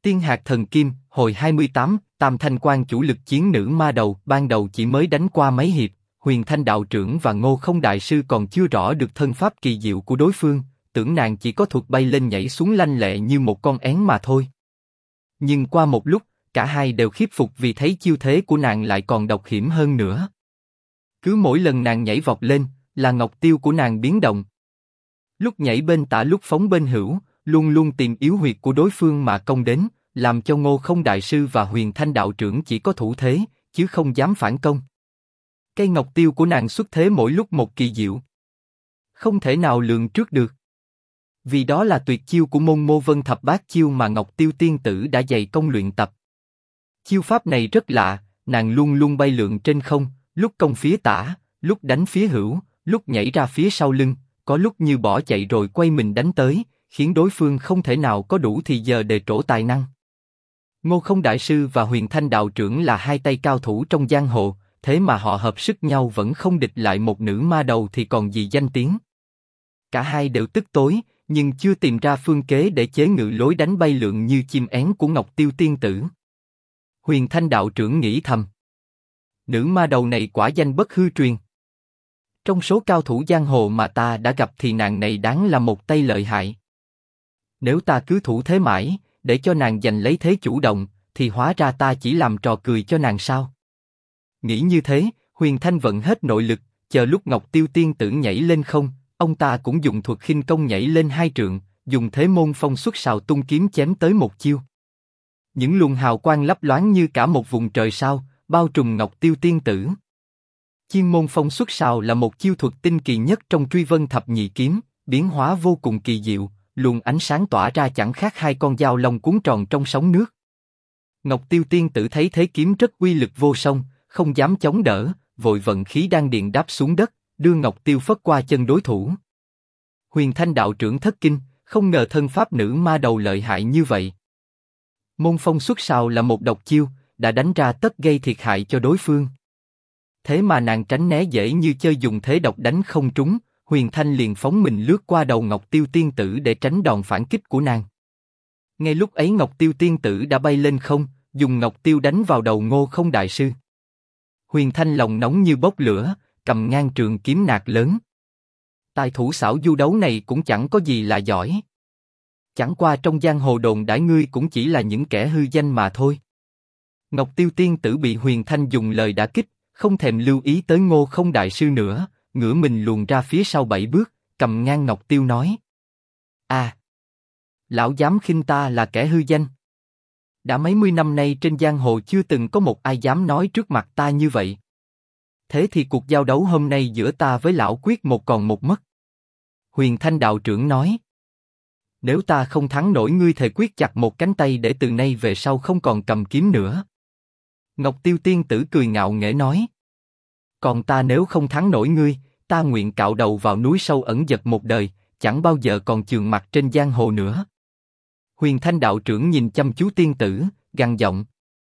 Tiên hạt thần kim, hồi 28, Tam Thanh Quan chủ lực chiến nữ ma đầu, ban đầu chỉ mới đánh qua mấy hiệp, Huyền Thanh đạo trưởng và Ngô Không đại sư còn chưa rõ được thân pháp kỳ diệu của đối phương, tưởng nàng chỉ có thuật bay lên nhảy xuống lanh lẹ như một con én mà thôi. Nhưng qua một lúc, cả hai đều khiếp phục vì thấy chiêu thế của nàng lại còn độc hiểm hơn nữa. Cứ mỗi lần nàng nhảy vọt lên, là ngọc tiêu của nàng biến động. Lúc nhảy bên tả lúc phóng bên hữu, luôn luôn tìm yếu huyệt của đối phương mà công đến, làm cho Ngô Không đại sư và Huyền Thanh đạo trưởng chỉ có thủ thế, chứ không dám phản công. Cây ngọc tiêu của nàng xuất thế mỗi lúc một kỳ diệu, không thể nào lường trước được. Vì đó là tuyệt chiêu của môn Mô Vân Thập Bát chiêu mà Ngọc Tiêu tiên tử đã dày công luyện tập. Chiêu pháp này rất lạ, nàng luôn luôn bay lượn trên không, lúc công phía tả, lúc đánh phía hữu, lúc nhảy ra phía sau lưng, có lúc như bỏ chạy rồi quay mình đánh tới, khiến đối phương không thể nào có đủ thì giờ để trổ tài năng. Ngô Không đại sư và Huyền Thanh đạo trưởng là hai tay cao thủ trong giang hồ, thế mà họ hợp sức nhau vẫn không địch lại một nữ ma đầu thì còn gì danh tiếng. Cả hai đều tức tối, nhưng chưa tìm ra phương kế để chế ngự lối đánh bay lượn như chim én của Ngọc Tiêu tiên tử. Huyền Thanh đạo trưởng nghĩ thầm, nữ ma đầu này quả danh bất hư truyền. Trong số cao thủ giang hồ mà ta đã gặp thì nàng này đáng là một tay lợi hại. Nếu ta cứ thủ thế mãi, để cho nàng giành lấy thế chủ động, thì hóa ra ta chỉ làm trò cười cho nàng sao? Nghĩ như thế, Huyền Thanh vận hết nội lực, chờ lúc Ngọc Tiêu tiên tử nhảy lên không, ông ta cũng dùng thuật khinh công nhảy lên 2 trượng, dùng thế môn phong xuất sào tung kiếm chém tới một chiêu. Những luồng hào quang lấp loáng như cả một vùng trời sao, bao trùm Ngọc Tiêu tiên tử. Chiên môn phong xuất sào là một chiêu thuật tinh kỳ nhất trong Truy Vân Thập Nhị Kiếm, biến hóa vô cùng kỳ diệu, luồng ánh sáng tỏa ra chẳng khác hai con dao long cuốn tròn trong sóng nước. Ngọc Tiêu tiên tử thấy thế kiếm rất uy lực vô song, không dám chống đỡ, vội vận khí đan điền đáp xuống đất, đưa Ngọc Tiêu phất qua chân đối thủ. Huyền Thanh đạo trưởng thất kinh, không ngờ thân pháp nữ ma đầu lợi hại như vậy. Môn phong xuất sào là một độc chiêu, đã đánh ra tất gây thiệt hại cho đối phương. Thế mà nàng tránh né dễ như chơi dùng thế độc đánh không trúng, Huyền Thanh liền phóng mình lướt qua đầu Ngọc Tiêu tiên tử để tránh đòn phản kích của nàng. Ngay lúc ấy Ngọc Tiêu tiên tử đã bay lên không, dùng Ngọc Tiêu đánh vào đầu Ngô Không đại sư. Huyền Thanh lòng nóng như bốc lửa, cầm ngang trường kiếm nạc lớn. Tài thủ xảo du đấu này cũng chẳng có gì là giỏi. Chẳng qua trong giang hồ đồn đãi ngươi cũng chỉ là những kẻ hư danh mà thôi. Ngọc Tiêu tiên tử bị Huyền Thanh dùng lời đả kích, không thèm lưu ý tới Ngô Không đại sư nữa, ngửa mình luồn ra phía sau 7 bước, cầm ngang Ngọc Tiêu nói: À, lão dám khinh ta là kẻ hư danh. Đã mấy mươi năm nay trên giang hồ chưa từng có một ai dám nói trước mặt ta như vậy. Thế thì cuộc giao đấu hôm nay giữa ta với lão quyết một còn một mất. Huyền Thanh đạo trưởng nói: Nếu ta không thắng nổi ngươi thề quyết chặt một cánh tay để từ nay về sau không còn cầm kiếm nữa. Ngọc Tiêu tiên tử cười ngạo nghễ nói: Còn ta nếu không thắng nổi ngươi, ta nguyện cạo đầu vào núi sâu ẩn dật một đời, chẳng bao giờ còn chườm mặt trên giang hồ nữa. Huyền Thanh đạo trưởng nhìn chăm chú tiên tử, gằn giọng: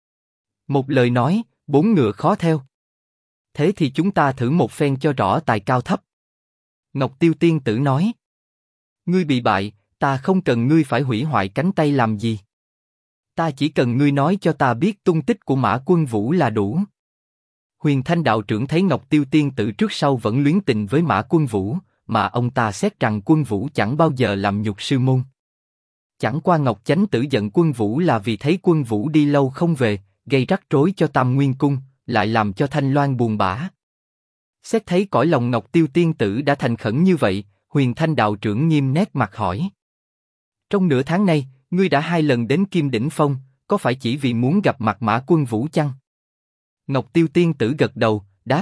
Một lời nói, 4 ngựa khó theo. Thế thì chúng ta thử một phen cho rõ tài cao thấp. Ngọc Tiêu tiên tử nói: Ngươi bị bại, ta không cần ngươi phải hủy hoại cánh tay làm gì. Ta chỉ cần ngươi nói cho ta biết tung tích của Mã Quân Vũ là đủ. Huyền Thanh đạo trưởng thấy Ngọc Tiêu tiên tử trước sau vẫn luyến tình với Mã Quân Vũ, mà ông ta xét rằng Quân Vũ chẳng bao giờ làm nhục sư môn. Chẳng qua Ngọc Chánh Tử giận Quân Vũ là vì thấy Quân Vũ đi lâu không về, gây rắc rối cho Tam Nguyên Cung, lại làm cho Thanh Loan buồn bã. Xét thấy cõi lòng Ngọc Tiêu tiên tử đã thành khẩn như vậy, Huyền Thanh đạo trưởng nghiêm nét mặt hỏi: Trong nửa tháng nay, ngươi đã 2 lần đến Kim Đỉnh Phong, có phải chỉ vì muốn gặp mặt Mã Quân Vũ chăng? Ngọc Tiêu tiên tử gật đầu, đáp: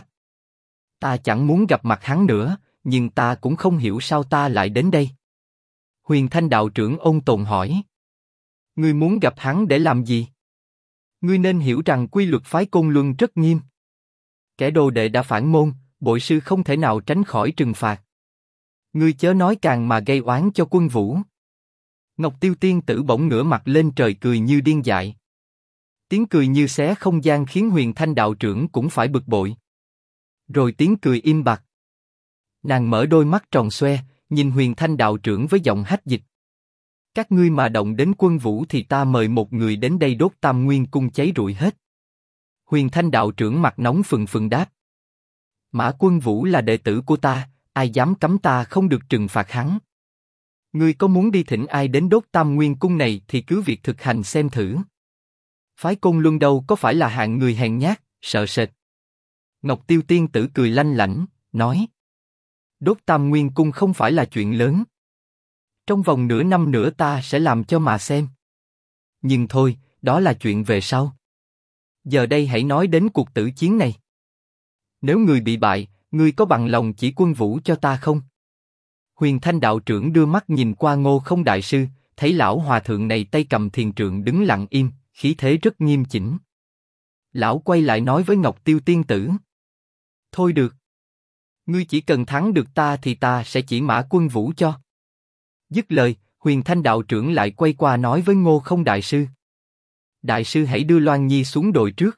Ta chẳng muốn gặp mặt hắn nữa, nhưng ta cũng không hiểu sao ta lại đến đây. Huyền Thanh đạo trưởng ôn tồn hỏi: Ngươi muốn gặp hắn để làm gì? Ngươi nên hiểu rằng quy luật phái Côn Luân rất nghiêm. Kẻ đồ đệ đã phản môn, bội sư không thể nào tránh khỏi trừng phạt. Ngươi chớ nói càng mà gây oán cho Quân Vũ. Ngọc Tiêu tiên tử bỗng ngửa mặt lên trời cười như điên dại. Tiếng cười như xé không gian khiến Huyền Thanh đạo trưởng cũng phải bực bội. Rồi tiếng cười im bặt. Nàng mở đôi mắt tròn xoe, nhìn Huyền Thanh đạo trưởng với giọng hách dịch. Các ngươi mà động đến quân vũ thì ta mời một người đến đây đốt Tam Nguyên Cung cháy rụi hết. Huyền Thanh đạo trưởng mặt nóng phừng phừng đáp. Mã Quân Vũ là đệ tử của ta, ai dám cấm ta không được trừng phạt hắn. Ngươi có muốn đi thỉnh ai đến đốt Tam Nguyên Cung này thì cứ việc thực hành xem thử. Phái Côn Luân đâu có phải là hạng người hèn nhát, sợ sệt. Ngọc Tiêu tiên tử cười lanh lảnh, nói. Đốt Tam Nguyên Cung không phải là chuyện lớn. Trong vòng nửa năm nữa ta sẽ làm cho mà xem. Nhưng thôi, đó là chuyện về sau. Giờ đây hãy nói đến cuộc tử chiến này. Nếu người bị bại, ngươi có bằng lòng chỉ Quân Vũ cho ta không? Huyền Thanh đạo trưởng đưa mắt nhìn qua Ngô Không đại sư, thấy lão hòa thượng này tay cầm thiền trượng đứng lặng im, khí thế rất nghiêm chỉnh. Lão quay lại nói với Ngọc Tiêu tiên tử. Thôi được. Ngươi chỉ cần thắng được ta thì ta sẽ chỉ Mã Quân Vũ cho. Dứt lời, Huyền Thanh đạo trưởng lại quay qua nói với Ngô Không đại sư. Đại sư hãy đưa Loan Nhi xuống đồi trước.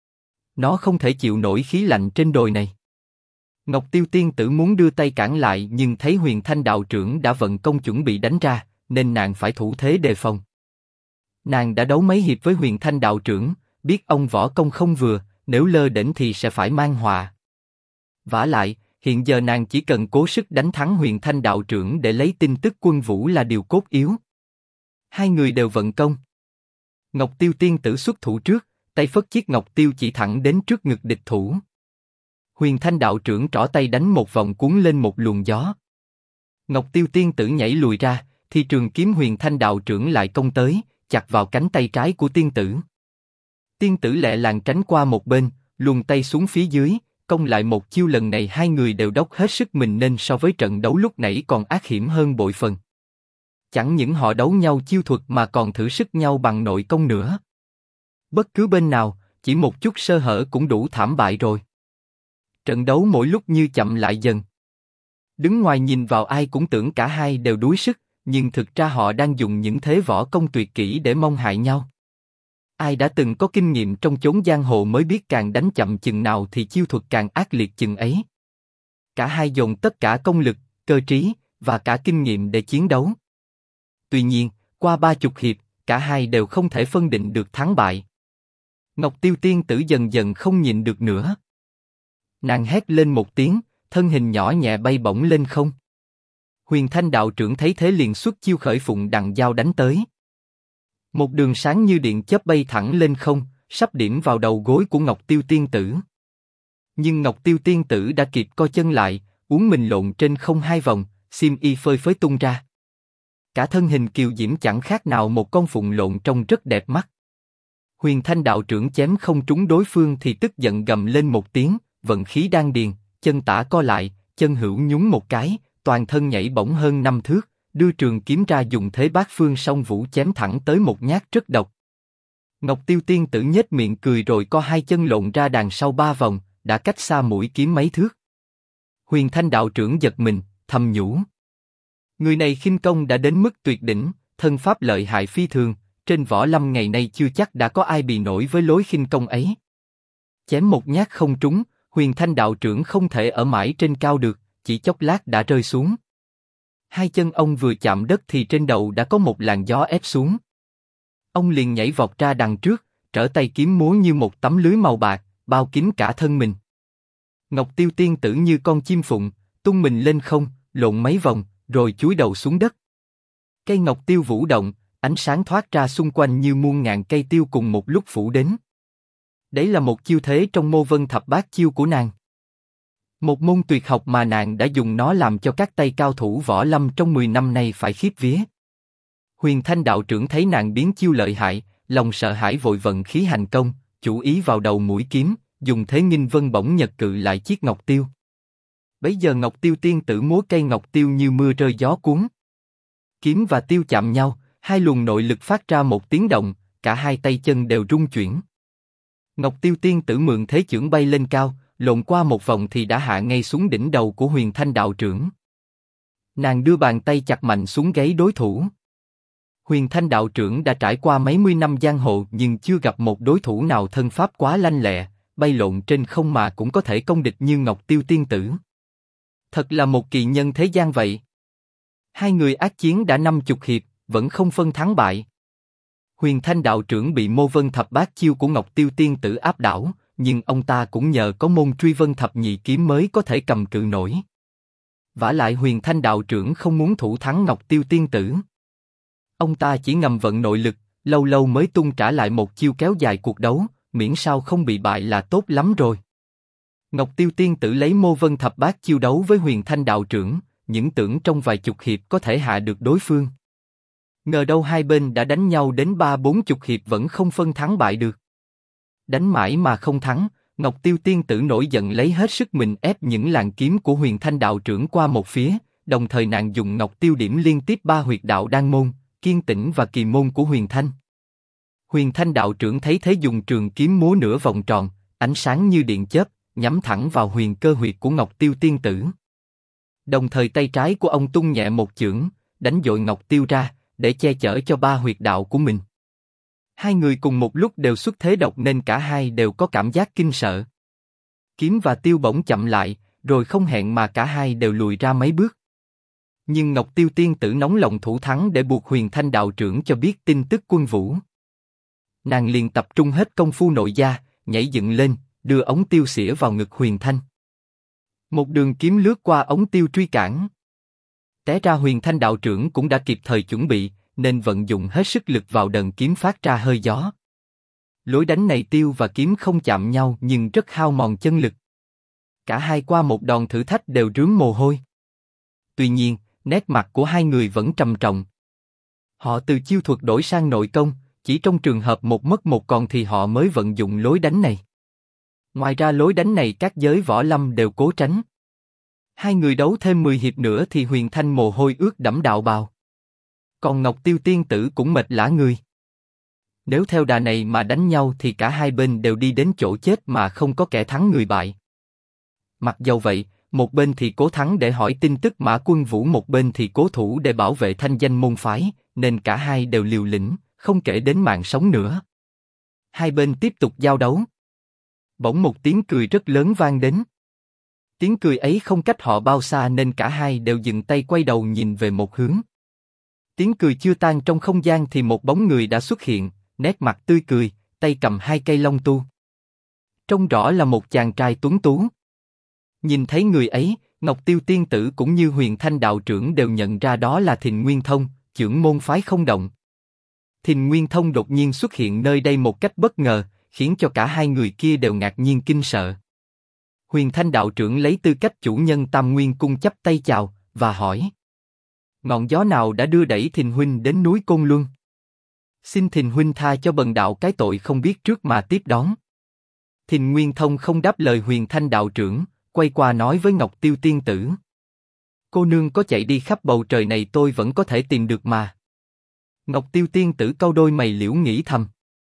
Nó không thể chịu nổi khí lạnh trên đồi này. Ngọc Tiêu tiên tử muốn đưa tay cản lại nhưng thấy Huyền Thanh đạo trưởng đã vận công chuẩn bị đánh ra, nên nàng phải thủ thế đề phòng. Nàng đã đấu mấy hiệp với Huyền Thanh đạo trưởng, biết ông võ công không vừa, nếu lơ đễnh thì sẽ phải mang họa. Vả lại, hiện giờ nàng chỉ cần cố sức đánh thắng Huyền Thanh đạo trưởng để lấy tin tức Quân Vũ là điều cốt yếu. Hai người đều vận công. Ngọc Tiêu tiên tử xuất thủ trước, tay phất chiếc ngọc tiêu chỉ thẳng đến trước ngực địch thủ. Huyền Thanh đạo trưởng trỏ tay đánh một vòng cuốn lên một luồng gió. Ngọc Tiêu tiên tử nhảy lùi ra, thì trường kiếm Huyền Thanh đạo trưởng lại công tới, chặt vào cánh tay trái của tiên tử. Tiên tử lẹ làng tránh qua một bên, luồn tay xuống phía dưới, công lại một chiêu. Lần này hai người đều đốc hết sức mình nên so với trận đấu lúc nãy còn ác hiểm hơn bội phần. Chẳng những họ đấu nhau chiêu thuật mà còn thử sức nhau bằng nội công nữa. Bất cứ bên nào, chỉ một chút sơ hở cũng đủ thảm bại rồi. Trận đấu mỗi lúc như chậm lại dần. Đứng ngoài nhìn vào ai cũng tưởng cả hai đều đuối sức, nhưng thực ra họ đang dùng những thế võ công tuyệt kỹ để mong hại nhau. Ai đã từng có kinh nghiệm trong chốn giang hồ mới biết càng đánh chậm chừng nào thì chiêu thuật càng ác liệt chừng ấy. Cả hai dồn tất cả công lực, cơ trí và cả kinh nghiệm để chiến đấu. Tuy nhiên, qua 30 hiệp, cả hai đều không thể phân định được thắng bại. Ngọc Tiêu tiên tử dần dần không nhịn được nữa. Nàng hét lên một tiếng, thân hình nhỏ nhẹ bay bổng lên không. Huyền Thanh đạo trưởng thấy thế liền xuất chiêu khởi phụng đằng dao đánh tới. Một đường sáng như điện chớp bay thẳng lên không, sắp điểm vào đầu gối của Ngọc Tiêu tiên tử. Nhưng Ngọc Tiêu tiên tử đã kịp co chân lại, uốn mình lộn trên không hai vòng, xiêm y phơi phới tung ra. Cả thân hình kiều diễm chẳng khác nào một con phụng lộn trông rất đẹp mắt. Huyền Thanh đạo trưởng chém không trúng đối phương thì tức giận gầm lên một tiếng, vận khí đan điền, chân tả co lại, chân hữu nhún một cái, toàn thân nhảy bổng hơn 5 thước, đưa trường kiếm ra dùng thế bát phương song vũ chém thẳng tới một nhát rất độc. Ngọc Tiêu tiên tử nhếch miệng cười rồi co hai chân lộn ra đằng sau 3 vòng, đã cách xa mũi kiếm mấy thước. Huyền Thanh đạo trưởng giật mình, thầm nhủ: người này khinh công đã đến mức tuyệt đỉnh, thân pháp lợi hại phi thường, trên võ lâm ngày nay chưa chắc đã có ai bì nổi với lối khinh công ấy. Chém một nhát không trúng, Huyền Thanh đạo trưởng không thể ở mãi trên cao được, chỉ chốc lát đã rơi xuống. Hai chân ông vừa chạm đất thì trên đầu đã có một làn gió ép xuống. Ông liền nhảy vọt ra đằng trước, trở tay kiếm múa như một tấm lưới màu bạc, bao kín cả thân mình. Ngọc Tiêu tiên tử như con chim phụng, tung mình lên không, lộn mấy vòng, rồi chúi đầu xuống đất. Cây ngọc tiêu vũ động, ánh sáng thoát ra xung quanh như muôn ngàn cây tiêu cùng một lúc phủ đến. Đấy là một chiêu thế trong Mô Vân Thập Bát chiêu của nàng. Một môn tuyệt học mà nàng đã dùng nó làm cho các tay cao thủ võ lâm trong 10 năm nay phải khiếp vía. Huyền Thanh đạo trưởng thấy nàng biến chiêu lợi hại, lòng sợ hãi vội vận khí hành công, chủ ý vào đầu mũi kiếm, dùng thế nghinh vân bổng nhật cự lại chiếc ngọc tiêu. Bấy giờ Ngọc Tiêu tiên tử múa cây ngọc tiêu như mưa rơi gió cuốn. Kiếm và tiêu chạm nhau, hai luồng nội lực phát ra một tiếng động, cả hai tay chân đều rung chuyển. Ngọc Tiêu tiên tử mượn thế chưởng bay lên cao, lộn qua một vòng thì đã hạ ngay xuống đỉnh đầu của Huyền Thanh đạo trưởng. Nàng đưa bàn tay chặt mạnh xuống gáy đối thủ. Huyền Thanh đạo trưởng đã trải qua mấy mươi năm giang hồ nhưng chưa gặp một đối thủ nào thân pháp quá lanh lẹ, bay lộn trên không mà cũng có thể công địch như Ngọc Tiêu tiên tử. Thật là một kỳ nhân thế gian vậy. Hai người ác chiến đã 50 hiệp, vẫn không phân thắng bại. Huyền Thanh đạo trưởng bị Mô Vân Thập Bát chiêu của Ngọc Tiêu tiên tử áp đảo, nhưng ông ta cũng nhờ có môn Truy Vân Thập Nhị kiếm mới có thể cầm cự nổi. Vả lại Huyền Thanh đạo trưởng không muốn thủ thắng Ngọc Tiêu tiên tử. Ông ta chỉ ngầm vận nội lực, lâu lâu mới tung trả lại một chiêu kéo dài cuộc đấu, miễn sao không bị bại là tốt lắm rồi. Ngọc Tiêu tiên tử lấy Mô Vân Thập Bát chiêu đấu với Huyền Thanh đạo trưởng, những tưởng trong vài chục hiệp có thể hạ được đối phương. Ngờ đâu hai bên đã đánh nhau đến 30-40 hiệp vẫn không phân thắng bại được. Đánh mãi mà không thắng, Ngọc Tiêu tiên tử nổi giận lấy hết sức mình ép những làn kiếm của Huyền Thanh đạo trưởng qua một phía, đồng thời nàng dùng Ngọc Tiêu điểm liên tiếp 3 huyệt đạo đan môn, kiên tĩnh và kỳ môn của Huyền Thanh. Huyền Thanh đạo trưởng thấy thế dùng trường kiếm múa nửa vòng tròn, ánh sáng như điện chớp, nhắm thẳng vào huyền cơ huyệt của Ngọc Tiêu tiên tử. Đồng thời tay trái của ông tung nhẹ một chưởng, đánh dội Ngọc Tiêu ra, để che chở cho 3 huyệt đạo của mình. Hai người cùng một lúc đều xuất thế độc nên cả hai đều có cảm giác kinh sợ. Kiếm và tiêu bỗng chậm lại, rồi không hẹn mà cả hai đều lùi ra mấy bước. Nhưng Ngọc Tiêu tiên tử nóng lòng thủ thắng để buộc Huyền Thanh đạo trưởng cho biết tin tức quân vũ. Nàng liền tập trung hết công phu nội gia, nhảy dựng lên, đưa ống tiêu xỉa vào ngực Huyền Thanh. Một đường kiếm lướt qua ống tiêu truy cản. Té ra Huyền Thanh đạo trưởng cũng đã kịp thời chuẩn bị, nên vận dụng hết sức lực vào đần kiếm phát ra hơi gió. Lối đánh này tiêu và kiếm không chạm nhau nhưng rất hao mòn chân lực. Cả hai qua một đòn thử thách đều rướm mồ hôi. Tuy nhiên, nét mặt của hai người vẫn trầm trọng. Họ từ chiêu thuật đổi sang nội công, chỉ trong trường hợp một mất một còn thì họ mới vận dụng lối đánh này. Ngoài ra lối đánh này các giới võ lâm đều cố tránh. Hai người đấu thêm 10 hiệp nữa thì Huyền Thanh mồ hôi ướt đẫm đạo bào. Còn Ngọc Tiêu tiên tử cũng mệt lả người. Nếu theo đà này mà đánh nhau thì cả hai bên đều đi đến chỗ chết mà không có kẻ thắng người bại. Mặc dầu vậy, một bên thì cố thắng để hỏi tin tức Mã Quân Vũ, một bên thì cố thủ để bảo vệ thanh danh môn phái, nên cả hai đều liều lĩnh, không kể đến mạng sống nữa. Hai bên tiếp tục giao đấu. Bỗng một tiếng cười rất lớn vang đến. Tiếng cười ấy không cách họ bao xa nên cả hai đều dừng tay quay đầu nhìn về một hướng. Tiếng cười chưa tan trong không gian thì một bóng người đã xuất hiện, nét mặt tươi cười, tay cầm 2 cây long tu. Trông rõ là một chàng trai tuấn tú. Nhìn thấy người ấy, Ngọc Tiêu tiên tử cũng như Huyền Thanh đạo trưởng đều nhận ra đó là Thìn Nguyên Thông, trưởng môn phái Không Động. Thìn Nguyên Thông đột nhiên xuất hiện nơi đây một cách bất ngờ, khiến cho cả hai người kia đều ngạc nhiên kinh sợ. Huyền Thanh đạo trưởng lấy tư cách chủ nhân Tam Nguyên cung chắp tay chào và hỏi: ngọn gió nào đã đưa đẩy Thìn huynh đến núi Côn Luân? Xin Thìn huynh tha cho bần đạo cái tội không biết trước mà tiếp đón. Thìn Nguyên Thông không đáp lời Huyền Thanh đạo trưởng, quay qua nói với Ngọc Tiêu tiên tử: cô nương có chạy đi khắp bầu trời này tôi vẫn có thể tìm được mà. Ngọc Tiêu tiên tử cau đôi mày liễu nghĩ thầm: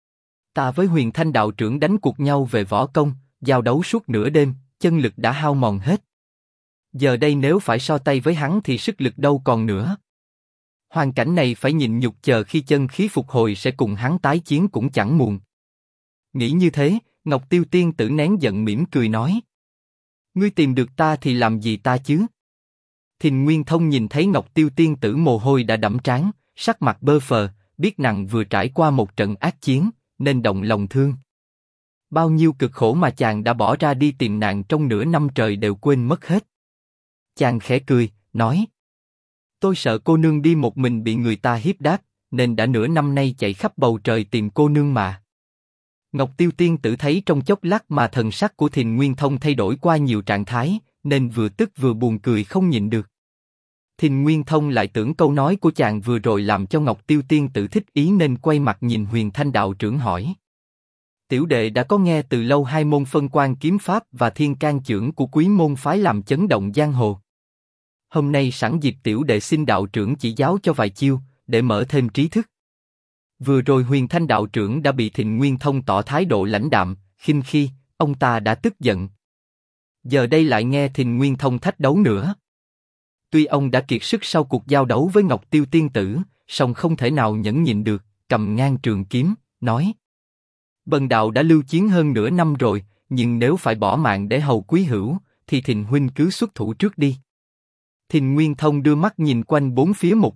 ta với Huyền Thanh đạo trưởng đánh cuộc nhau về võ công, giao đấu suốt nửa đêm, chân lực đã hao mòn hết. Giờ đây nếu phải so tay với hắn thì sức lực đâu còn nữa. Hoàn cảnh này phải nhịn nhục chờ khi chân khí phục hồi sẽ cùng hắn tái chiến cũng chẳng muộn. Nghĩ như thế, Ngọc Tiêu tiên tử nén giận mỉm cười nói: ngươi tìm được ta thì làm gì ta chứ? Thìn Nguyên Thông nhìn thấy Ngọc Tiêu tiên tử mồ hôi đã đẫm trán, sắc mặt bơ phờ, biết nàng vừa trải qua một trận ác chiến, nên động lòng thương. Bao nhiêu cực khổ mà chàng đã bỏ ra đi tìm nàng trong nửa năm trời đều quên mất hết. Chàng khẽ cười, nói: tôi sợ cô nương đi một mình bị người ta hiếp đáp, nên đã nửa năm nay chạy khắp bầu trời tìm cô nương mà. Ngọc Tiêu tiên tử thấy trong chốc lát mà thần sắc của Thìn Nguyên Thông thay đổi qua nhiều trạng thái, nên vừa tức vừa buồn cười không nhịn được. Thìn Nguyên Thông lại tưởng câu nói của chàng vừa rồi làm cho Ngọc Tiêu tiên tử thích ý nên quay mặt nhìn Huyền Thanh đạo trưởng hỏi: tiểu đệ đã có nghe từ lâu hai môn phân quan kiếm pháp và thiên can chưởng của quý môn phái làm chấn động giang hồ. Hôm nay sẵn dịp tiểu đệ xin đạo trưởng chỉ giáo cho vài chiêu, để mở thêm trí thức. Vừa rồi Huyền Thanh đạo trưởng đã bị Thìn Nguyên Thông tỏ thái độ lãnh đạm, khinh khi, ông ta đã tức giận. Giờ đây lại nghe Thìn Nguyên Thông thách đấu nữa. Tuy ông đã kiệt sức sau cuộc giao đấu với Ngọc Tiêu tiên tử, song không thể nào nhẫn nhịn được, cầm ngang trường kiếm, nói: bần đạo đã lưu chiến hơn nửa năm rồi, nhưng nếu phải bỏ mạng để hầu quý hữu, thì Thìn huynh cứ xuất thủ trước đi. Thìn Nguyên Thông đưa mắt nhìn quanh bốn phía một lúc,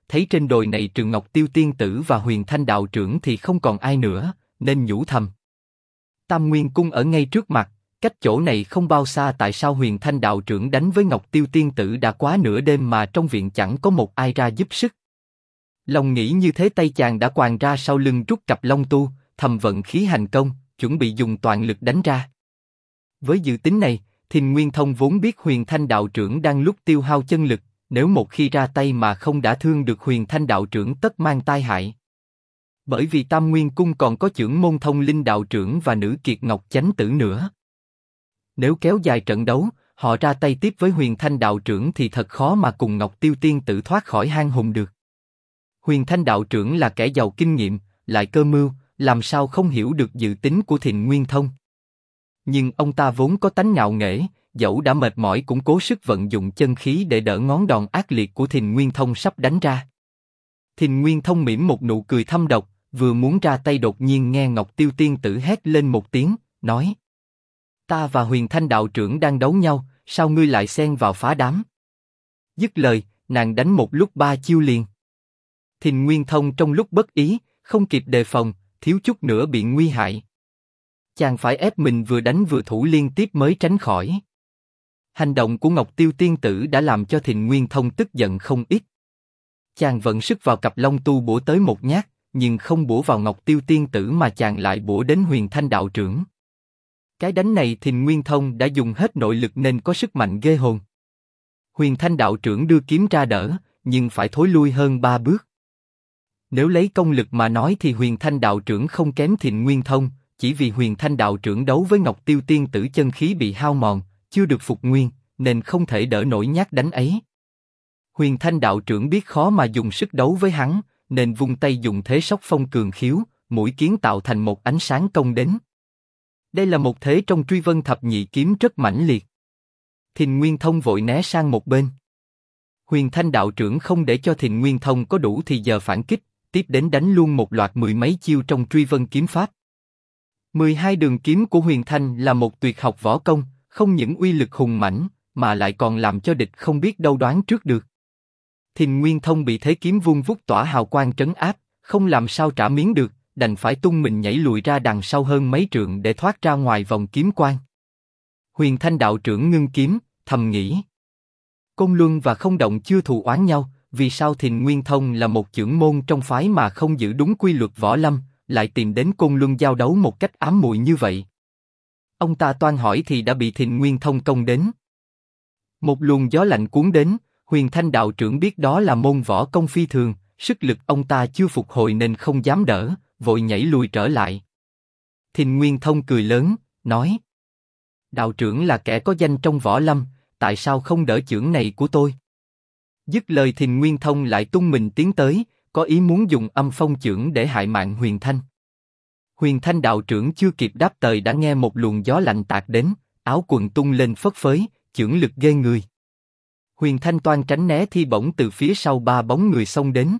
thấy trên đồi này trừ Ngọc Tiêu Tiên Tử và Huyền Thanh đạo trưởng thì không còn ai nữa, nên nhủ thầm. Tam Nguyên Cung ở ngay trước mặt, cách chỗ này không bao xa, tại sao Huyền Thanh đạo trưởng đánh với Ngọc Tiêu Tiên Tử đã quá nửa đêm mà trong viện chẳng có một ai ra giúp sức. Lòng nghĩ như thế, tay chàng đã quàng ra sau lưng rút cặp long tu, thầm vận khí hành công, chuẩn bị dùng toàn lực đánh ra. Với dự tính này, Thìn Nguyên Thông vốn biết Huyền Thanh đạo trưởng đang lúc tiêu hao chân lực, nếu một khi ra tay mà không đả thương được Huyền Thanh đạo trưởng tất mang tai hại. Bởi vì Tam Nguyên Cung còn có Chưởng Môn Thông Linh đạo trưởng và nữ kiệt Ngọc Chánh Tử nữa. Nếu kéo dài trận đấu, họ ra tay tiếp với Huyền Thanh đạo trưởng thì thật khó mà cùng Ngọc Tiêu Tiên Tử thoát khỏi hang hùm được. Huyền Thanh đạo trưởng là kẻ giàu kinh nghiệm, lại cơ mưu, làm sao không hiểu được dự tính của Thìn Nguyên Thông. Nhưng ông ta vốn có tánh ngạo nghễ, dẫu đã mệt mỏi cũng cố sức vận dụng chân khí để đỡ ngón đòn ác liệt của Thìn Nguyên Thông sắp đánh ra. Thìn Nguyên Thông mỉm một nụ cười thâm độc, vừa muốn ra tay đột nhiên nghe Ngọc Tiêu Tiên Tử hét lên một tiếng, nói: Ta và Huyền Thanh đạo trưởng đang đấu nhau, sao ngươi lại xen vào phá đám? Dứt lời, nàng đánh một lúc 3 chiêu liền. Thìn Nguyên Thông trong lúc bất ý, không kịp đề phòng, thiếu chút nữa bị nguy hại. Chàng phải ép mình vừa đánh vừa thủ liên tiếp mới tránh khỏi. Hành động của Ngọc Tiêu Tiên Tử đã làm cho Thìn Nguyên Thông tức giận không ít. Chàng vận sức vào cặp long tu bổ tới một nhát, nhưng không bổ vào Ngọc Tiêu Tiên Tử mà chàng lại bổ đến Huyền Thanh đạo trưởng. Cái đánh này Thìn Nguyên Thông đã dùng hết nội lực nên có sức mạnh ghê hồn. Huyền Thanh đạo trưởng đưa kiếm ra đỡ, nhưng phải thối lui hơn 3 bước. Nếu lấy công lực mà nói thì Huyền Thanh đạo trưởng không kém Thìn Nguyên Thông, chỉ vì Huyền Thanh đạo trưởng đấu với Ngọc Tiêu Tiên Tử chân khí bị hao mòn, chưa được phục nguyên, nên không thể đỡ nổi nhát đánh ấy. Huyền Thanh đạo trưởng biết khó mà dùng sức đấu với hắn, nên vung tay dùng thế sóc phong cường khiếu, mũi kiếm tạo thành một ánh sáng công đến. Đây là một thế trong Truy Vân Thập Nhị Kiếm rất mãnh liệt. Thìn Nguyên Thông vội né sang một bên. Huyền Thanh đạo trưởng không để cho Thìn Nguyên Thông có đủ thì giờ phản kích, tiếp đến đánh luôn một loạt 10 mấy chiêu trong Truy Vân kiếm pháp. 12 đường kiếm của Huyền Thanh là một tuyệt học võ công, không những uy lực hùng mãnh, mà lại còn làm cho địch không biết đâu đoán trước được. Thìn Nguyên Thông bị thế kiếm vung vút tỏa hào quang trấn áp, không làm sao trả miếng được, đành phải tung mình nhảy lùi ra đằng sau hơn mấy trượng để thoát ra ngoài vòng kiếm quang. Huyền Thanh đạo trưởng ngưng kiếm, thầm nghĩ: Côn Luân và Không Động chưa thù oán nhau, vì sao Thìn Nguyên Thông là một chưởng môn trong phái mà không giữ đúng quy luật võ lâm, lại tìm đến Côn Luân giao đấu một cách ám muội như vậy? Ông ta toan hỏi thì đã bị Thìn Nguyên Thông công đến. Một luồng gió lạnh cuốn đến, Huyền Thanh đạo trưởng biết đó là môn võ công phi thường, sức lực ông ta chưa phục hồi nên không dám đỡ, vội nhảy lùi trở lại. Thìn Nguyên Thông cười lớn, nói: Đạo trưởng là kẻ có danh trong võ lâm, tại sao không đỡ chưởng này của tôi? Dứt lời Thìn Nguyên Thông lại tung mình tiến tới, có ý muốn dùng âm phong chưởng để hại mạng Huyền Thanh. Huyền Thanh đạo trưởng chưa kịp đáp tời đã nghe một luồng gió lạnh tạt đến, áo quần tung lên phất phới, chưởng lực ghê người. Huyền Thanh toan tránh né thì bỗng từ phía sau 3 bóng người xông đến.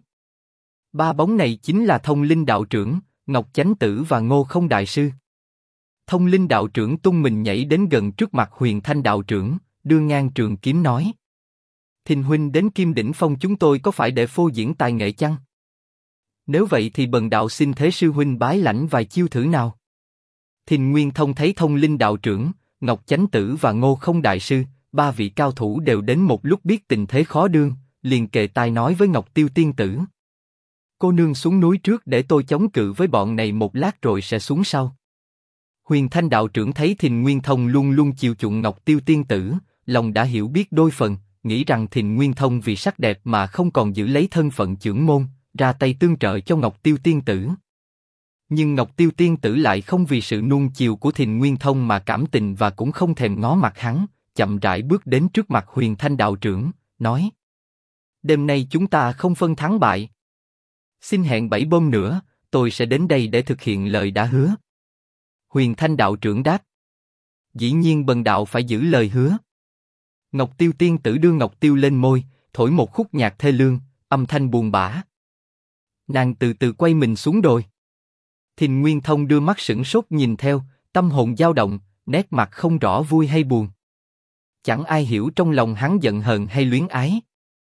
3 bóng này chính là Thông Linh đạo trưởng, Ngọc Chánh Tử và Ngô Không đại sư. Thông Linh đạo trưởng tung mình nhảy đến gần trước mặt Huyền Thanh đạo trưởng, đưa ngang trường kiếm nói: Thìn huynh đến Kim Đỉnh Phong chúng tôi có phải để phô diễn tài nghệ chăng? Nếu vậy thì bần đạo xin thế sư huynh bái lãnh vài chiêu thử nào. Thìn Nguyên Thông thấy Thông Linh đạo trưởng, Ngọc Chánh Tử và Ngô Không đại sư, 3 vị cao thủ đều đến một lúc biết tình thế khó đương, liền kề tai nói với Ngọc Tiêu Tiên Tử: Cô nương xuống núi trước để tôi chống cự với bọn này một lát rồi sẽ xuống sau. Huyền Thanh đạo trưởng thấy Thìn Nguyên Thông luôn luôn chiều chuộng Ngọc Tiêu Tiên Tử, lòng đã hiểu biết đôi phần, nghĩ rằng Thìn Nguyên Thông vì sắc đẹp mà không còn giữ lấy thân phận chưởng môn, ra tay tương trợ cho Ngọc Tiêu Tiên Tử. Nhưng Ngọc Tiêu Tiên Tử lại không vì sự nuông chiều của Thìn Nguyên Thông mà cảm tình và cũng không thèm ngó mặt hắn, chậm rãi bước đến trước mặt Huyền Thanh đạo trưởng, nói: Đêm nay chúng ta không phân thắng bại. Xin hẹn 7 bom nữa, tôi sẽ đến đây để thực hiện lời đã hứa. Huyền Thanh đạo trưởng đáp: Dĩ nhiên bần đạo phải giữ lời hứa. Ngọc Tiêu Tiên Tử đưa ngọc tiêu lên môi, thổi một khúc nhạc thê lương, âm thanh buồn bã. Nàng từ từ quay mình xuống đồi. Thìn Nguyên Thông đưa mắt sửng sốt nhìn theo, tâm hồn dao động, nét mặt không rõ vui hay buồn. Chẳng ai hiểu trong lòng hắn giận hờn hay luyến ái.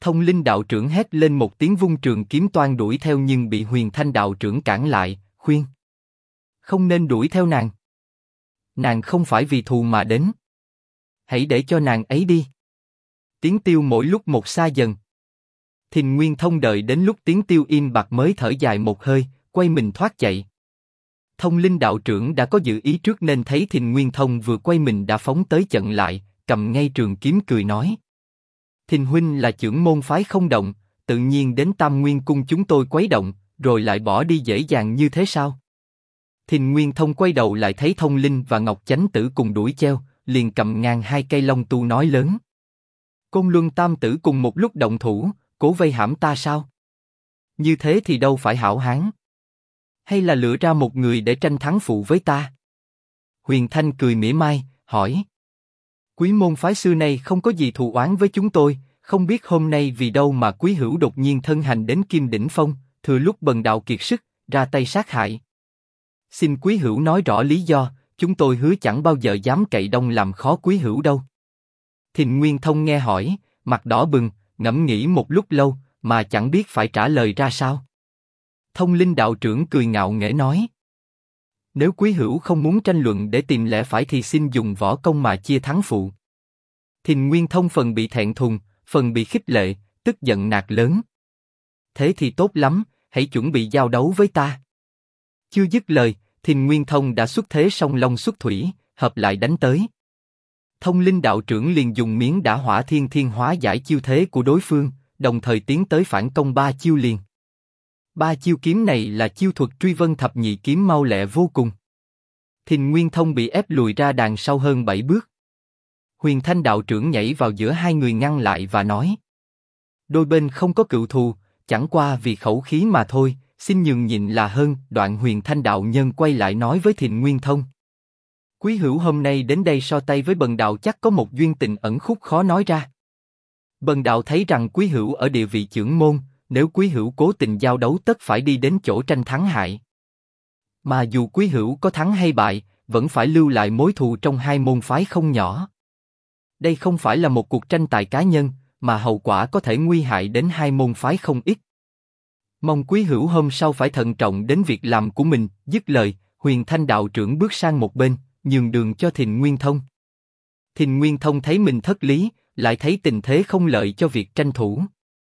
Thông linh đạo trưởng hét lên một tiếng vung trường kiếm toan đuổi theo nhưng bị Huyền Thanh đạo trưởng cản lại, khuyên. Không nên đuổi theo nàng. Nàng không phải vì thù mà đến. Hãy để cho nàng ấy đi. Tiếng tiêu mỗi lúc một xa dần. Thìn Nguyên Thông đợi đến lúc tiếng tiêu im bặt mới thở dài một hơi, quay mình thoát chạy. Thông linh đạo trưởng đã có dự ý trước nên thấy Thìn Nguyên Thông vừa quay mình đã phóng tới chặn lại, cầm ngay trường kiếm cười nói. Thìn huynh là trưởng môn phái không động, tự nhiên đến Tam Nguyên cung chúng tôi quấy động, rồi lại bỏ đi dễ dàng như thế sao? Thìn Nguyên Thông quay đầu lại thấy Thông Linh và Ngọc Chánh Tử cùng đuổi treo, liền cầm ngang hai cây long tu nói lớn. Côn Luân Tam Tử cùng một lúc động thủ, cố vây hãm ta sao? Như thế thì đâu phải hảo hán. Hay là lựa ra một người để tranh thắng phụ với ta? Huyền Thanh cười mỉa mai, hỏi. Quý môn phái xưa nay không có gì thù oán với chúng tôi, không biết hôm nay vì đâu mà quý hữu đột nhiên thân hành đến Kim Đỉnh Phong, thừa lúc bần đạo kiệt sức, ra tay sát hại. Xin quý hữu nói rõ lý do, chúng tôi hứa chẳng bao giờ dám cậy đông làm khó quý hữu đâu. Thìn Nguyên Thông nghe hỏi, mặt đỏ bừng, ngẫm nghĩ một lúc lâu, mà chẳng biết phải trả lời ra sao. Thông linh đạo trưởng cười ngạo nghễ nói. Nếu quý hữu không muốn tranh luận để tìm lẽ phải thì xin dùng võ công mà chia thắng phụ. Thìn Nguyên Thông phần bị thẹn thùng, phần bị khích lệ, tức giận nạt lớn. Thế thì tốt lắm, hãy chuẩn bị giao đấu với ta. Chưa dứt lời, Thìn Nguyên Thông đã xuất thế song long xuất thủy, hợp lại đánh tới. Thông linh đạo trưởng liền dùng miếng đả hỏa thiên thiên hóa giải chiêu thế của đối phương, đồng thời tiến tới phản công ba chiêu liền. Ba chiêu kiếm này là chiêu thuật truy vân thập nhị kiếm mau lẹ vô cùng. Thìn Nguyên Thông bị ép lùi ra đằng sau hơn 7 bước. Huyền Thanh đạo trưởng nhảy vào giữa hai người ngăn lại và nói. Đôi bên không có cựu thù, chẳng qua vì khẩu khí mà thôi, xin nhường nhịn là hơn. Đoạn Huyền Thanh đạo nhân quay lại nói với Thìn Nguyên Thông. Quý hữu hôm nay đến đây so tay với bần đạo chắc có một duyên tình ẩn khúc khó nói ra. Bần đạo thấy rằng quý hữu ở địa vị trưởng môn, nếu quý hữu cố tình giao đấu tất phải đi đến chỗ tranh thắng hại. Mà dù quý hữu có thắng hay bại, vẫn phải lưu lại mối thù trong hai môn phái không nhỏ. Đây không phải là một cuộc tranh tài cá nhân, mà hậu quả có thể nguy hại đến hai môn phái không ít. Mong quý hữu hôm sau phải thận trọng đến việc làm của mình. Dứt lời, Huyền Thanh đạo trưởng bước sang một bên, nhường đường cho Thìn Nguyên Thông. Thìn Nguyên Thông thấy mình thất lý, lại thấy tình thế không lợi cho việc tranh thủ.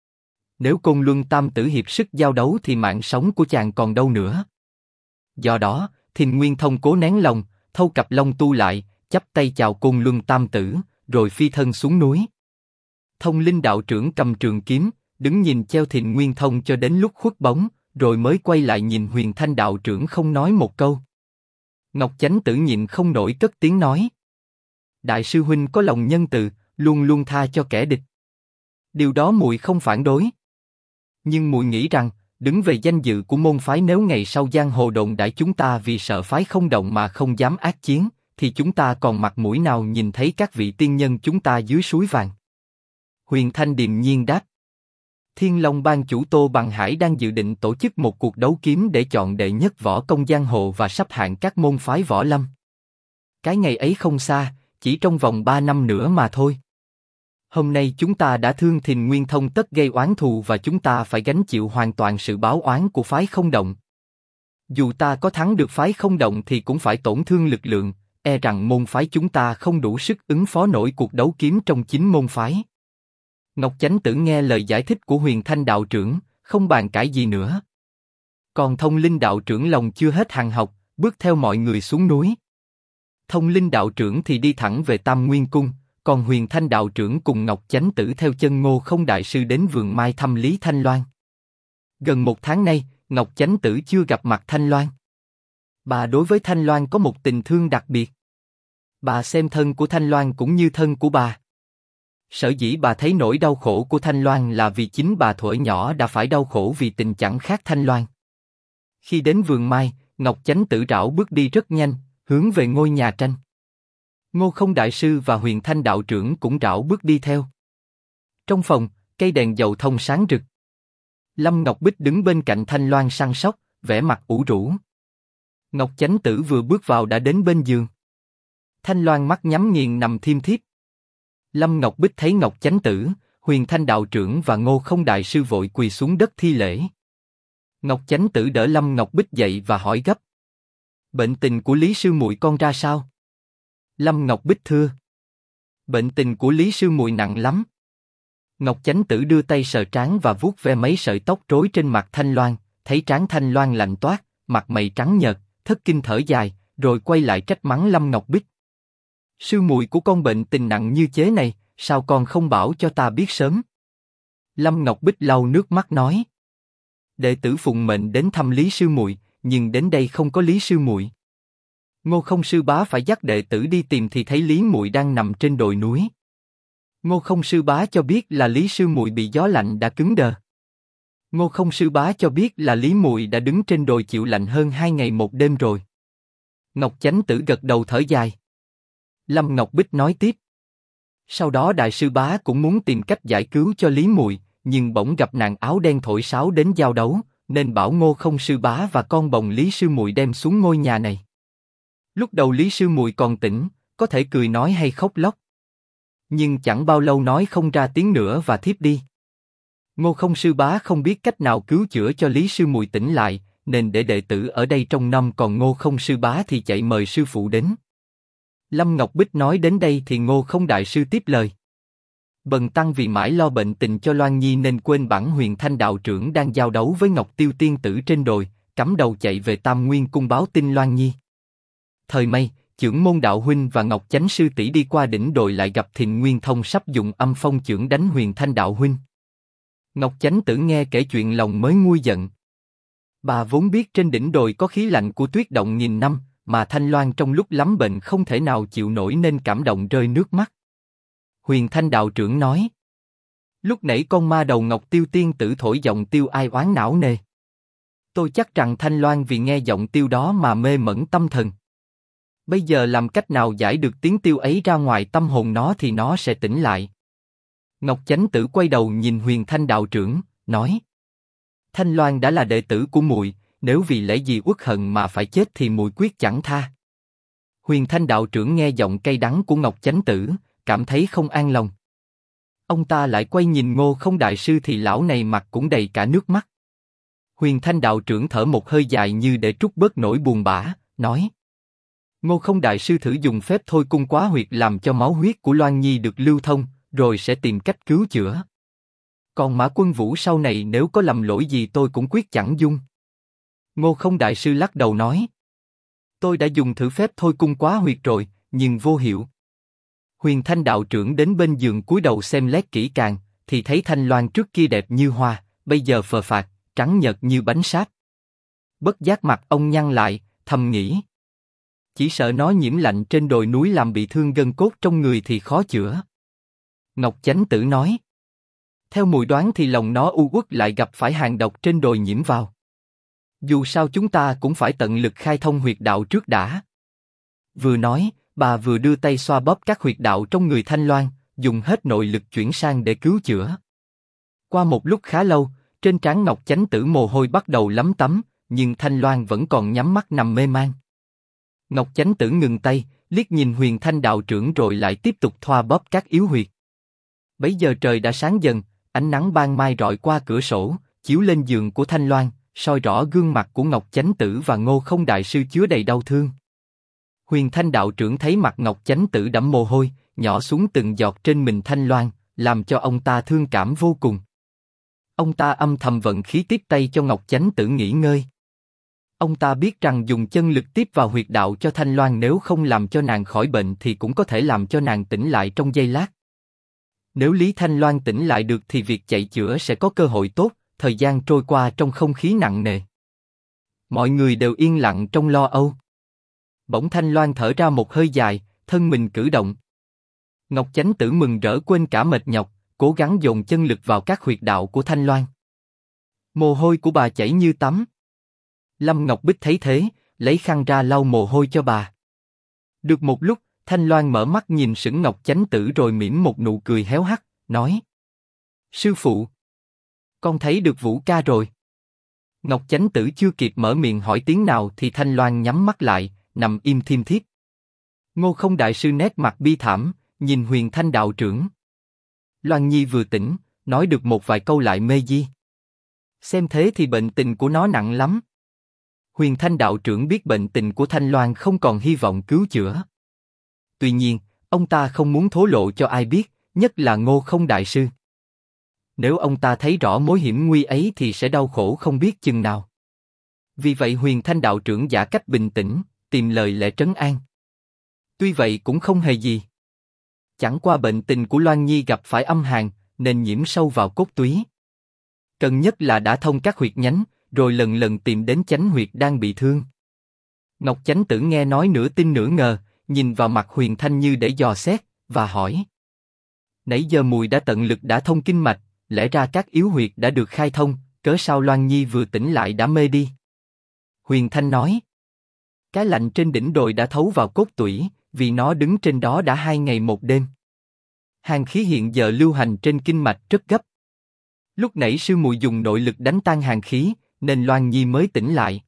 Nếu Côn Luân Tam Tử hiệp sức giao đấu thì mạng sống của chàng còn đâu nữa. Do đó, Thìn Nguyên Thông cố nén lòng, thâu cặp long tu lại, chắp tay chào Côn Luân Tam Tử, rồi phi thân xuống núi. Thông linh đạo trưởng cầm trường kiếm, đứng nhìn treo Thìn Nguyên Thông cho đến lúc khuất bóng, rồi mới quay lại nhìn Huyền Thanh đạo trưởng không nói một câu. Ngọc Chánh Tử nhịn không nổi cất tiếng nói. Đại sư huynh có lòng nhân từ, luôn luôn tha cho kẻ địch. Điều đó muội không phản đối. Nhưng muội nghĩ rằng, đứng về danh dự của môn phái, nếu ngày sau giang hồ đồn đãi chúng ta vì sợ phái không động mà không dám ác chiến, thì chúng ta còn mặt mũi nào nhìn thấy các vị tiên nhân chúng ta dưới suối vàng? Huyền Thanh điềm nhiên đáp. Thiên Long Bang chủ Tô Bằng Hải đang dự định tổ chức một cuộc đấu kiếm để chọn đệ nhất võ công giang hồ và sắp hạng các môn phái võ lâm. Cái ngày ấy không xa, chỉ trong vòng 3 năm nữa mà thôi. Hôm nay chúng ta đã thương Thìn Nguyên Thông tất gây oán thù và chúng ta phải gánh chịu hoàn toàn sự báo oán của phái không động. Dù ta có thắng được phái không động thì cũng phải tổn thương lực lượng, e rằng môn phái chúng ta không đủ sức ứng phó nổi cuộc đấu kiếm trong chính môn phái. Ngọc Chánh Tử nghe lời giải thích của Huyền Thanh đạo trưởng, không bàn cãi gì nữa. Còn Thông Linh đạo trưởng lòng chưa hết hằng học, bước theo mọi người xuống núi. Thông Linh đạo trưởng thì đi thẳng về Tam Nguyên cung, còn Huyền Thanh đạo trưởng cùng Ngọc Chánh Tử theo chân Ngô Không đại sư đến vườn mai thăm Lý Thanh Loan. Gần 1 tháng nay, Ngọc Chánh Tử chưa gặp mặt Thanh Loan. Bà đối với Thanh Loan có một tình thương đặc biệt. Bà xem thân của Thanh Loan cũng như thân của bà. Sở dĩ bà thấy nỗi đau khổ của Thanh Loan là vì chính bà thuở nhỏ đã phải đau khổ vì tình chẳng khác Thanh Loan. Khi đến vườn mai, Ngọc Chánh Tử rảo bước đi rất nhanh, hướng về ngôi nhà tranh. Ngô Không đại sư và Huyền Thanh đạo trưởng cũng rảo bước đi theo. Trong phòng, cây đèn dầu thông sáng rực. Lâm Ngọc Bích đứng bên cạnh Thanh Loan săn sóc, vẻ mặt ủ rũ. Ngọc Chánh Tử vừa bước vào đã đến bên giường. Thanh Loan mắt nhắm nghiền nằm thiêm thiếp. Lâm Ngọc Bích thấy Ngọc Chánh Tử, Huyền Thanh đạo trưởng và Ngô Không đại sư vội quỳ xuống đất thi lễ. Ngọc Chánh Tử đỡ Lâm Ngọc Bích dậy và hỏi gấp. Bệnh tình của Lý sư muội con ra sao? Lâm Ngọc Bích thưa. Bệnh tình của Lý sư muội nặng lắm. Ngọc Chánh Tử đưa tay sờ trán và vuốt ve mấy sợi tóc rối trên mặt Thanh Loan, thấy trán Thanh Loan lạnh toát, mặt mày trắng nhợt, thất kinh thở dài, rồi quay lại trách mắng Lâm Ngọc Bích. Sư muội của con bệnh tình nặng như chế này, sao con không bảo cho ta biết sớm? Lâm Ngọc Bích lau nước mắt nói. Đệ tử phụng mệnh đến thăm Lý sư muội, nhưng đến đây không có Lý sư muội. Ngô Không sư bá phải dắt đệ tử đi tìm thì thấy Lý muội đang nằm trên đồi núi. Ngô Không sư bá cho biết là Lý sư muội bị gió lạnh đã cứng đờ. Ngô Không sư bá cho biết là Lý muội đã đứng trên đồi chịu lạnh hơn 2 ngày 1 đêm rồi. Ngọc Chánh Tử gật đầu thở dài. Lâm Ngọc Bích nói tiếp. Sau đó đại sư bá cũng muốn tìm cách giải cứu cho Lý muội, nhưng bỗng gặp nàng áo đen thổi sáo đến giao đấu, nên bảo Ngô Không sư bá và con bồng Lý sư muội đem xuống ngôi nhà này. Lúc đầu Lý sư muội còn tỉnh, có thể cười nói hay khóc lóc. Nhưng chẳng bao lâu nói không ra tiếng nữa và thiếp đi. Ngô Không sư bá không biết cách nào cứu chữa cho Lý sư muội tỉnh lại, nên để đệ tử ở đây trông nom, còn Ngô Không sư bá thì chạy mời sư phụ đến. Lâm Ngọc Bích nói đến đây thì Ngô Không đại sư tiếp lời. Bần tăng vì mãi lo bệnh tình cho Loan Nhi nên quên bản Huyền Thanh đạo trưởng đang giao đấu với Ngọc Tiêu tiên tử trên đồi, cắm đầu chạy về Tam Nguyên cung báo tin Loan Nhi. Thời may, Chưởng môn đạo huynh và Ngọc Chánh sư tỷ đi qua đỉnh đồi lại gặp Thìn Nguyên Thông sắp dùng âm phong chưởng đánh Huyền Thanh đạo huynh. Ngọc Chánh Tử nghe kể chuyện lòng mới nguôi giận. Bà vốn biết trên đỉnh đồi có khí lạnh của tuyết động nghìn năm, mà Thanh Loan trong lúc lắm bệnh không thể nào chịu nổi nên cảm động rơi nước mắt. Huyền Thanh đạo trưởng nói. Lúc nãy con ma đầu Ngọc Tiêu tiên tử thổi giọng tiêu ai oán não nề. Tôi chắc rằng Thanh Loan vì nghe giọng tiêu đó mà mê mẩn tâm thần. Bây giờ làm cách nào giải được tiếng tiêu ấy ra ngoài tâm hồn nó thì nó sẽ tỉnh lại. Ngọc Chánh Tử quay đầu nhìn Huyền Thanh đạo trưởng, nói: Thanh Loan đã là đệ tử của muội, nếu vì lẽ gì uất hận mà phải chết thì muội quyết chẳng tha. Huyền Thanh đạo trưởng nghe giọng cay đắng của Ngọc Chánh Tử, cảm thấy không an lòng. Ông ta lại quay nhìn Ngô Không đại sư thì lão này mặt cũng đầy cả nước mắt. Huyền Thanh đạo trưởng thở một hơi dài như để trút bớt nỗi buồn bã, nói: Ngô Không đại sư thử dùng phép thôi cung quá huyệt làm cho máu huyết của Loan Nhi được lưu thông, rồi sẽ tìm cách cứu chữa. Còn Mã Quân Vũ sau này nếu có lầm lỗi gì tôi cũng quyết chẳng dung. Ngô Không đại sư lắc đầu nói: Tôi đã dùng thử phép thôi cung quá huyệt rồi, nhưng vô hiệu. Huyền Thanh đạo trưởng đến bên giường cúi đầu xem lét kỹ càng, thì thấy Thanh Loan trước kia đẹp như hoa, bây giờ phờ phạc, trắng nhợt như bánh sáp. Bất giác mặt ông nhăn lại, thầm nghĩ: chỉ sợ nó nhiễm lạnh trên đồi núi làm bị thương gân cốt trong người thì khó chữa. Ngọc Chánh Tử nói: theo mùi đoán thì lòng nó u uất lại gặp phải hàng độc trên đồi nhiễm vào. Dù sao chúng ta cũng phải tận lực khai thông huyệt đạo trước đã. Vừa nói, bà vừa đưa tay xoa bóp các huyệt đạo trong người Thanh Loan, dùng hết nội lực chuyển sang để cứu chữa. Qua một lúc khá lâu, trên trán Ngọc Chánh Tử mồ hôi bắt đầu lấm tấm, nhưng Thanh Loan vẫn còn nhắm mắt nằm mê man. Ngọc Chánh Tử ngừng tay, liếc nhìn Huyền Thanh đạo trưởng rồi lại tiếp tục thoa bóp các yếu huyệt. Bấy giờ trời đã sáng dần, ánh nắng ban mai rọi qua cửa sổ, chiếu lên giường của Thanh Loan, soi rõ gương mặt của Ngọc Chánh Tử và Ngô Không đại sư chứa đầy đau thương. Huyền Thanh đạo trưởng thấy mặt Ngọc Chánh Tử đẫm mồ hôi, nhỏ xuống từng giọt trên mình Thanh Loan, làm cho ông ta thương cảm vô cùng. Ông ta âm thầm vận khí tiếp tay cho Ngọc Chánh Tử nghỉ ngơi. Ông ta biết rằng dùng chân lực tiếp vào huyệt đạo cho Thanh Loan nếu không làm cho nàng khỏi bệnh thì cũng có thể làm cho nàng tỉnh lại trong giây lát. Nếu Lý Thanh Loan tỉnh lại được thì việc chạy chữa sẽ có cơ hội tốt. Thời gian trôi qua trong không khí nặng nề. Mọi người đều yên lặng trong lo âu. Bỗng Thanh Loan thở ra một hơi dài, thân mình cử động. Ngọc Chánh Tử mừng rỡ quên cả mệt nhọc, cố gắng dồn chân lực vào các huyệt đạo của Thanh Loan. Mồ hôi của bà chảy như tắm. Lâm Ngọc Bích thấy thế, lấy khăn ra lau mồ hôi cho bà. Được một lúc, Thanh Loan mở mắt nhìn sững Ngọc Chánh Tử rồi mỉm một nụ cười héo hắt, nói: Sư phụ, con thấy được Vũ ca rồi. Ngọc Chánh Tử chưa kịp mở miệng hỏi tiếng nào thì Thanh Loan nhắm mắt lại, nằm im thiêm thiếp. Ngô Không đại sư nét mặt bi thảm, nhìn Huyền Thanh đạo trưởng. Loan Nhi vừa tỉnh, nói được một vài câu lại mê di. Xem thế thì bệnh tình của nó nặng lắm. Huyền Thanh đạo trưởng biết bệnh tình của Thanh Loan không còn hy vọng cứu chữa. Tuy nhiên, ông ta không muốn thổ lộ cho ai biết, nhất là Ngô Không đại sư. Nếu ông ta thấy rõ mối hiểm nguy ấy thì sẽ đau khổ không biết chừng nào. Vì vậy Huyền Thanh đạo trưởng giả cách bình tĩnh, tìm lời lẽ trấn an. Tuy vậy cũng không hề gì. Chẳng qua bệnh tình của Loan Nhi gặp phải âm hàn, nên nhiễm sâu vào cốt tủy. Cần nhất là đã thông các huyệt nhánh, rồi lần lần tìm đến chánh huyệt đang bị thương. Ngọc Chánh Tử nghe nói nửa tin nửa ngờ, nhìn vào mặt Huyền Thanh như để dò xét, và hỏi. Nãy giờ mùi đã tận lực đã thông kinh mạch, lẽ ra các yếu huyệt đã được khai thông, cớ sao Loan Nhi vừa tỉnh lại đã mê đi? Huyền Thanh nói. Cái lạnh trên đỉnh đồi đã thấu vào cốt tủy, vì nó đứng trên đó đã 2 ngày 1 đêm. Hàn khí hiện giờ lưu hành trên kinh mạch rất gấp. Lúc nãy sư muội dùng nội lực đánh tan hàn khí, nên Loan Nhi mới tỉnh lại.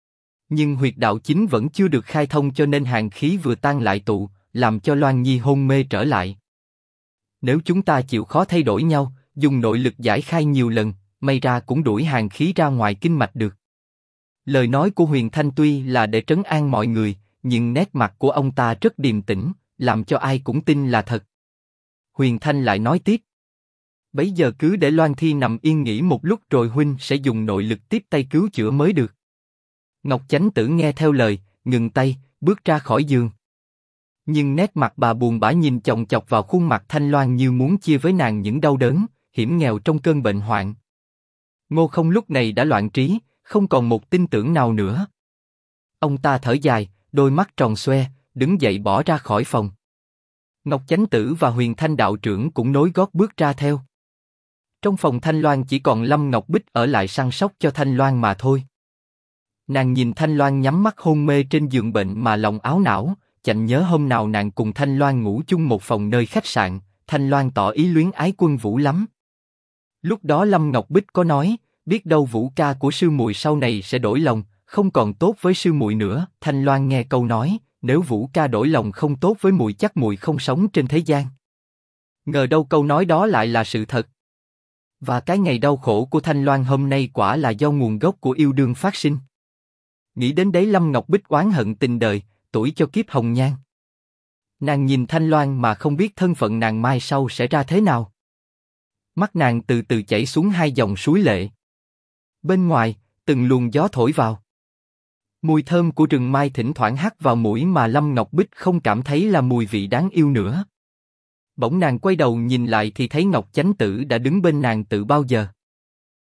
Nhưng huyệt đạo chính vẫn chưa được khai thông cho nên hàn khí vừa tan lại tụ, làm cho Loan Nhi hôn mê trở lại. Nếu chúng ta chịu khó thay đổi nhau, dùng nội lực giải khai nhiều lần, may ra cũng đuổi hàn khí ra ngoài kinh mạch được. Lời nói của Huyền Thanh tuy là để trấn an mọi người, nhưng nét mặt của ông ta rất điềm tĩnh, làm cho ai cũng tin là thật. Huyền Thanh lại nói tiếp. Bấy giờ cứ để Loan Thi nằm yên nghỉ một lúc rồi huynh sẽ dùng nội lực tiếp tay cứu chữa mới được. Ngọc Chánh Tử nghe theo lời, ngừng tay, bước ra khỏi giường. Nhưng nét mặt bà buồn bã nhìn chòng chọc vào khuôn mặt Thanh Loan như muốn chia với nàng những đau đớn, hiểm nghèo trong cơn bệnh hoạn. Ngô Không lúc này đã loạn trí, không còn một tin tưởng nào nữa. Ông ta thở dài, đôi mắt tròn xoe, đứng dậy bỏ ra khỏi phòng. Ngọc Chánh Tử và Huyền Thanh đạo trưởng cũng nối gót bước ra theo. Trong phòng Thanh Loan chỉ còn Lâm Ngọc Bích ở lại săn sóc cho Thanh Loan mà thôi. Nàng nhìn Thanh Loan nhắm mắt hôn mê trên giường bệnh mà lòng áo não, chạnh nhớ hôm nào nàng cùng Thanh Loan ngủ chung một phòng nơi khách sạn, Thanh Loan tỏ ý luyến ái Quân Vũ lắm. Lúc đó Lâm Ngọc Bích có nói, biết đâu Vũ ca của sư muội sau này sẽ đổi lòng, không còn tốt với sư muội nữa. Thanh Loan nghe câu nói, nếu Vũ ca đổi lòng không tốt với muội chắc muội không sống trên thế gian. Ngờ đâu câu nói đó lại là sự thật. Và cái ngày đau khổ của Thanh Loan hôm nay quả là do nguồn gốc của yêu đương phát sinh. Nghĩ đến đấy Lâm Ngọc Bích oán hận tình đời, tuổi cho kiếp hồng nhan. Nàng nhìn Thanh Loan mà không biết thân phận nàng mai sau sẽ ra thế nào. Mắt nàng từ từ chảy xuống 2 dòng suối lệ. Bên ngoài, từng luồng gió thổi vào. Mùi thơm của rừng mai thỉnh thoảng hắt vào mũi mà Lâm Ngọc Bích không cảm thấy là mùi vị đáng yêu nữa. Bỗng nàng quay đầu nhìn lại thì thấy Ngọc Chánh Tử đã đứng bên nàng từ bao giờ.